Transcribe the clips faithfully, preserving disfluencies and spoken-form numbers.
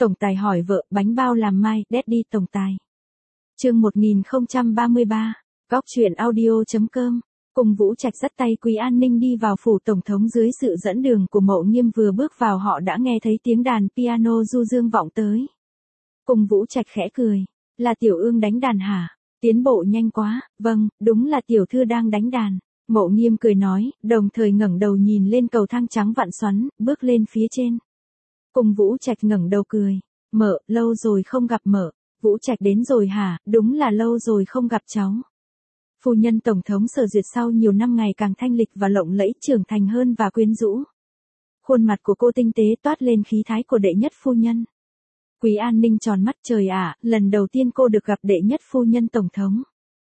Tổng tài hỏi vợ, bánh bao làm mai, Daddy tổng tài. Chương một nghìn không trăm ba mươi ba, góc truyện audio.com. Cùng Vũ Trạch dắt tay Quý An Ninh đi vào phủ tổng thống dưới sự dẫn đường của Mộ Nghiêm, vừa bước vào họ đã nghe thấy tiếng đàn piano du dương vọng tới. Cùng Vũ Trạch khẽ cười, là Tiểu Ương đánh đàn hả? Tiến bộ nhanh quá, vâng, đúng là tiểu thư đang đánh đàn. Mộ Nghiêm cười nói, đồng thời ngẩng đầu nhìn lên cầu thang trắng vặn xoắn, bước lên phía trên. Cùng Vũ Trạch ngẩng đầu cười, mợ, lâu rồi không gặp mợ. Vũ Trạch đến rồi hả? Đúng là lâu rồi không gặp cháu. Phu nhân tổng thống Sở Duyệt sau nhiều năm ngày càng thanh lịch và lộng lẫy, trưởng thành hơn và quyến rũ. Khuôn mặt của cô tinh tế toát lên khí thái của đệ nhất phu nhân. Quý An Ninh tròn mắt, trời ạ, lần đầu tiên cô được gặp đệ nhất phu nhân tổng thống.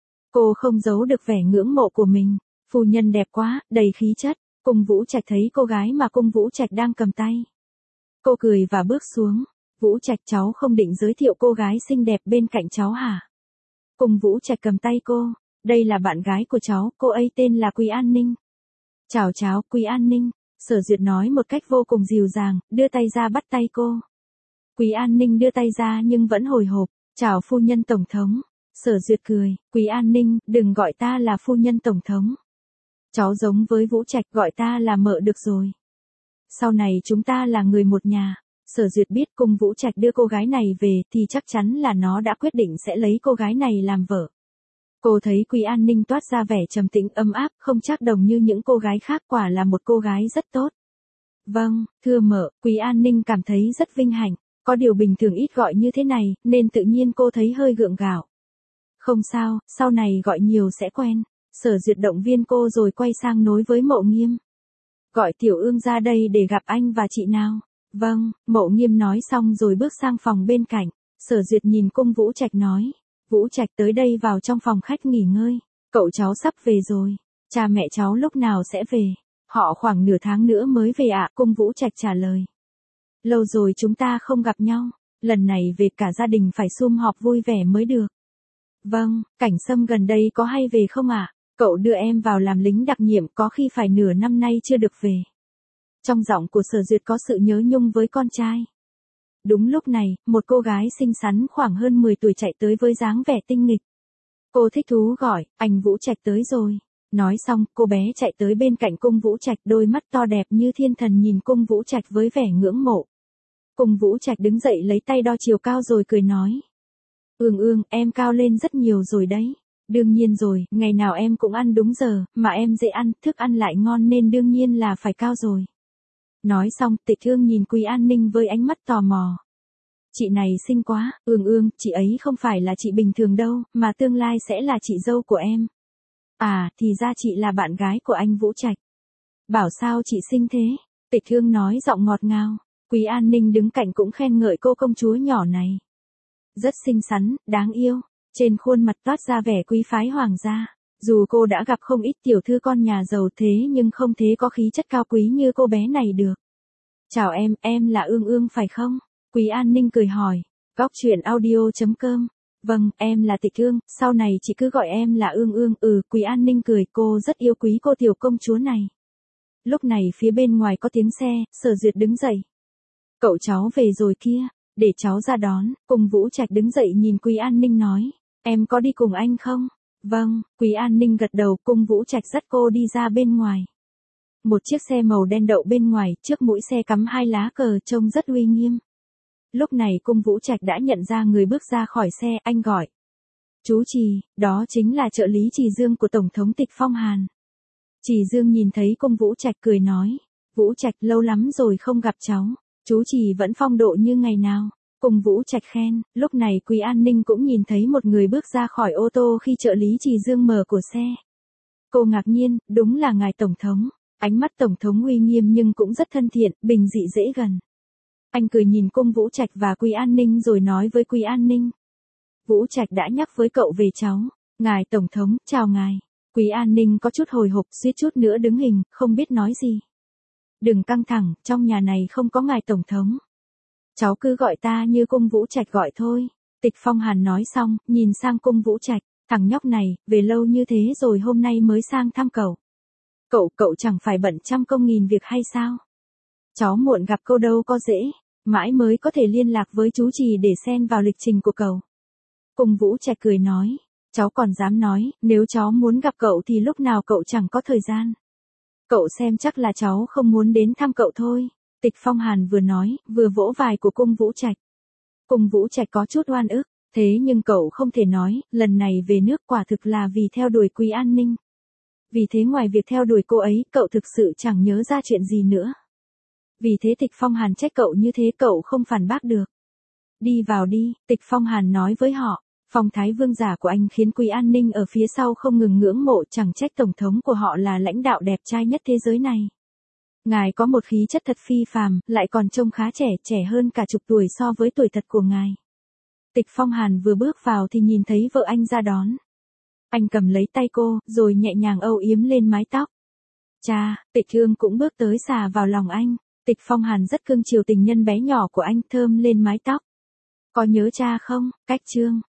Cô không giấu được vẻ ngưỡng mộ của mình. Phu nhân đẹp quá, đầy khí chất. Cung Vũ Trạch thấy cô gái mà Cung Vũ Trạch đang cầm tay. Cô cười và bước xuống. Vũ Trạch, cháu không định giới thiệu cô gái xinh đẹp bên cạnh cháu hả? Cung Vũ Trạch cầm tay cô. Đây là bạn gái của cháu, cô ấy tên là Quý An Ninh. Chào cháu, Quý An Ninh. Sở Duyệt nói một cách vô cùng dịu dàng, đưa tay ra bắt tay cô. Quý An Ninh đưa tay ra nhưng vẫn hồi hộp. Chào phu nhân tổng thống. Sở Duyệt cười, Quý An Ninh, đừng gọi ta là phu nhân tổng thống. Cháu giống với Vũ Trạch, gọi ta là mợ được rồi. Sau này chúng ta là người một nhà. Sở Duyệt biết Cung Vũ Trạch đưa cô gái này về thì chắc chắn là nó đã quyết định sẽ lấy cô gái này làm vợ. Cô thấy Quý An Ninh toát ra vẻ trầm tĩnh ấm áp, không trác đồng như những cô gái khác, quả là một cô gái rất tốt. Vâng, thưa mợ, Quý An Ninh cảm thấy rất vinh hạnh, có điều bình thường ít gọi như thế này, nên tự nhiên cô thấy hơi gượng gạo. Không sao, sau này gọi nhiều sẽ quen. Sở Duyệt động viên cô rồi quay sang nói với Mộ Nghiêm. Gọi Tiểu Ương ra đây để gặp anh và chị nào. Vâng, Mộ Nghiêm nói xong rồi bước sang phòng bên cạnh. Sở Duyệt nhìn Cung Vũ Trạch nói. Vũ Trạch, tới đây vào trong phòng khách nghỉ ngơi. Cậu cháu sắp về rồi. Cha mẹ cháu lúc nào sẽ về? Họ khoảng nửa tháng nữa mới về ạ. Cung Vũ Trạch trả lời. Lâu rồi chúng ta không gặp nhau. Lần này về cả gia đình phải sum họp vui vẻ mới được. Vâng, Cảnh Sâm gần đây có hay về không ạ? Cậu đưa em vào làm lính đặc nhiệm, có khi phải nửa năm nay chưa được về. Trong giọng của Sở Duyệt có sự nhớ nhung với con trai. Đúng lúc này, một cô gái xinh xắn khoảng hơn mười tuổi chạy tới với dáng vẻ tinh nghịch. Cô thích thú gọi, anh Vũ Trạch tới rồi. Nói xong, cô bé chạy tới bên cạnh Cung Vũ Trạch, đôi mắt to đẹp như thiên thần nhìn Cung Vũ Trạch với vẻ ngưỡng mộ. Cung Vũ Trạch đứng dậy lấy tay đo chiều cao rồi cười nói. Ương Ương, em cao lên rất nhiều rồi đấy. Đương nhiên rồi, ngày nào em cũng ăn đúng giờ, mà em dễ ăn, thức ăn lại ngon nên đương nhiên là phải cao rồi. Nói xong, Tịch Thương nhìn Quý An Ninh với ánh mắt tò mò. Chị này xinh quá, Ương Ương, chị ấy không phải là chị bình thường đâu, mà tương lai sẽ là chị dâu của em. À, thì ra chị là bạn gái của anh Vũ Trạch. Bảo sao chị xinh thế? Tịch Thương nói giọng ngọt ngào. Quý An Ninh đứng cạnh cũng khen ngợi cô công chúa nhỏ này. Rất xinh xắn, đáng yêu. Trên khuôn mặt toát ra vẻ quý phái hoàng gia. Dù cô đã gặp không ít tiểu thư con nhà giàu thế nhưng không thế có khí chất cao quý như cô bé này được. Chào em, em là Ương Ương phải không? Quý An Ninh cười hỏi. Góc truyện audio.com. Vâng, em là Tịch Ương, sau này chị cứ gọi em là Ương Ương. Ừ, Quý An Ninh cười, cô rất yêu quý cô tiểu công chúa này. Lúc này phía bên ngoài có tiếng xe, Sở Duyệt đứng dậy. Cậu cháu về rồi kia, để cháu ra đón. Cung Vũ Trạch đứng dậy nhìn Quý An Ninh nói. Em có đi cùng anh không? Vâng, Quý An Ninh gật đầu. Cung Vũ Trạch dắt cô đi ra bên ngoài. Một chiếc xe màu đen đậu bên ngoài, trước mũi xe cắm hai lá cờ trông rất uy nghiêm. Lúc này Cung Vũ Trạch đã nhận ra người bước ra khỏi xe, anh gọi. Chú Trì, đó chính là trợ lý Trì Dương của Tổng thống Tịch Phong Hàn. Trì Dương nhìn thấy Cung Vũ Trạch cười nói. Vũ Trạch, lâu lắm rồi không gặp cháu. Chú Trì vẫn phong độ như ngày nào. Cung Vũ Trạch khen. Lúc này Quý An Ninh cũng nhìn thấy một người bước ra khỏi ô tô khi trợ lý Trì Dương mở cửa xe. Cô ngạc nhiên, đúng là ngài Tổng thống. Ánh mắt Tổng thống uy nghiêm nhưng cũng rất thân thiện, bình dị dễ gần. Anh cười nhìn Cung Vũ Trạch và Quý An Ninh rồi nói với Quý An Ninh. Vũ Trạch đã nhắc với cậu về cháu. Ngài Tổng thống, chào ngài. Quý An Ninh có chút hồi hộp, suýt chút nữa đứng hình, không biết nói gì. Đừng căng thẳng, trong nhà này không có ngài Tổng thống. Cháu cứ gọi ta như Cung Vũ Trạch gọi thôi. Tịch Phong Hàn nói xong, nhìn sang Cung Vũ Trạch. Thằng nhóc này, về lâu như thế rồi hôm nay mới sang thăm cậu. Cậu, cậu chẳng phải bận trăm công nghìn việc hay sao? Cháu muộn gặp cô đâu có dễ. mãi mới có thể liên lạc với chú Trì để xen vào lịch trình của cậu. Cung Vũ Trạch cười nói, cháu còn dám nói, nếu cháu muốn gặp cậu thì lúc nào cậu chẳng có thời gian. Cậu xem chắc là cháu không muốn đến thăm cậu thôi. Tịch Phong Hàn vừa nói, vừa vỗ vai của Cung Vũ Trạch. Cung Vũ Trạch có chút oan ức, thế nhưng cậu không thể nói, lần này về nước quả thực là vì theo đuổi Quý An Ninh. Vì thế ngoài việc theo đuổi cô ấy, cậu thực sự chẳng nhớ ra chuyện gì nữa. Vì thế Tịch Phong Hàn trách cậu như thế cậu không phản bác được. Đi vào đi, Tịch Phong Hàn nói với họ. Phong thái vương giả của anh khiến Quý An Ninh ở phía sau không ngừng ngưỡng mộ, chẳng trách tổng thống của họ là lãnh đạo đẹp trai nhất thế giới này. Ngài có một khí chất thật phi phàm, lại còn trông khá trẻ, trẻ hơn cả chục tuổi so với tuổi thật của ngài. Tịch Phong Hàn vừa bước vào thì nhìn thấy vợ anh ra đón. Anh cầm lấy tay cô, rồi nhẹ nhàng âu yếm lên mái tóc. Cha, Tịch Hương cũng bước tới xà vào lòng anh. Tịch Phong Hàn rất cưng chiều tình nhân bé nhỏ của anh, thơm lên mái tóc. Có nhớ cha không, Cách Trương?